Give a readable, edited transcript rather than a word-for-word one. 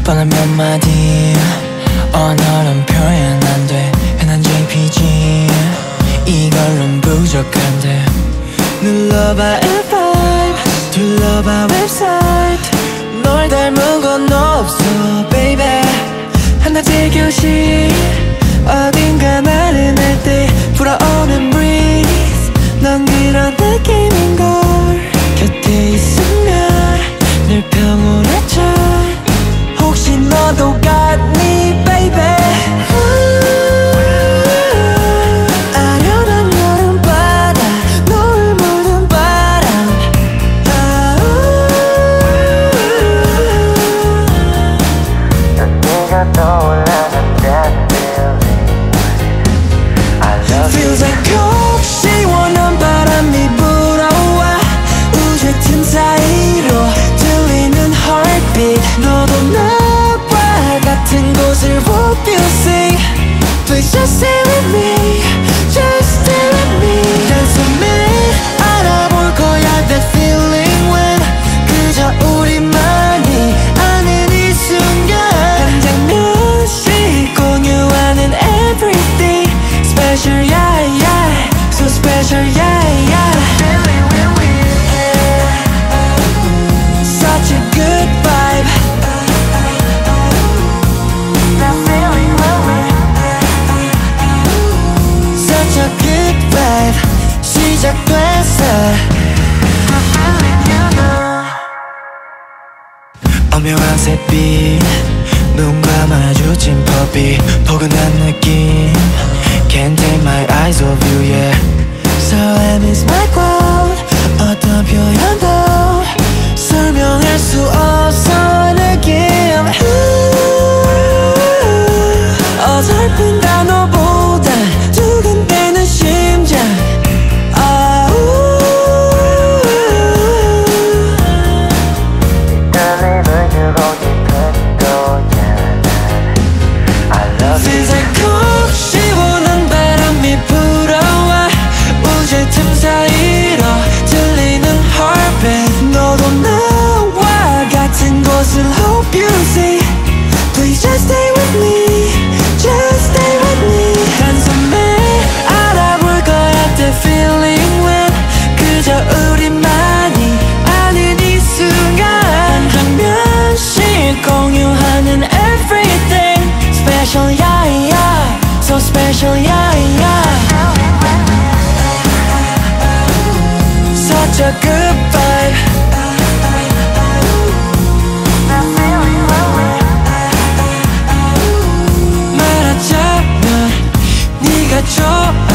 뻔한 몇 마디 언어론 표현 안 돼 흔한 JPG 이걸론 부족한데 눌러봐 F5 둘러봐 웹사이트 널 닮은 건 없어 baby 한낮의 교실 어딘가 나른할 때 불어오는 breeze 넌 그런 느낌인걸 곁에 있으면 늘 평온해져 혹시 너도 같니 baby 아련한 여름바다 노을 묻은 바람 넌 네가 떠올라는 that feeling I love you Feels like cold 시원한 바람이 불어와 우주 틈 사이로 들리는 heartbeat 너도 나와 같은 곳을 hope you see Please just stay with me Just stay with me 단숨에 알아볼 거야 that feeling when 그저 우리만이 아는 이 순간 한 장면씩 공유하는 everything Special yeah yeah So special yeah yeah Feeling when we're here Such a good vibe That feeling when we're Such a good vibe 시작됐어 That feeling you know 오묘한 샛빛 눈과 마주친 법이 포근한 느낌 Can't take my eyes off you, yeah So I miss my quote 어떤 표현도 설명할 수 없어 느낌 어설픈 단어보다 두근대는 심장 떨림을 주고 싶은 거잖아 I love you Feels like cold 시원한 바람이 불어와 우주 틈 사이로 들리는 heartbeat 너도 나와 같은 곳을 hope you see Please just stay with me Just stay with me 한숨에 알아볼 거야 the feeling when 그저 우리만이 아는 이 순간 한 장면씩 공유하는 everything Special yeah yeah So special yeah yeah Such a good vibe That feeling when we're 말하자면 네가 좋아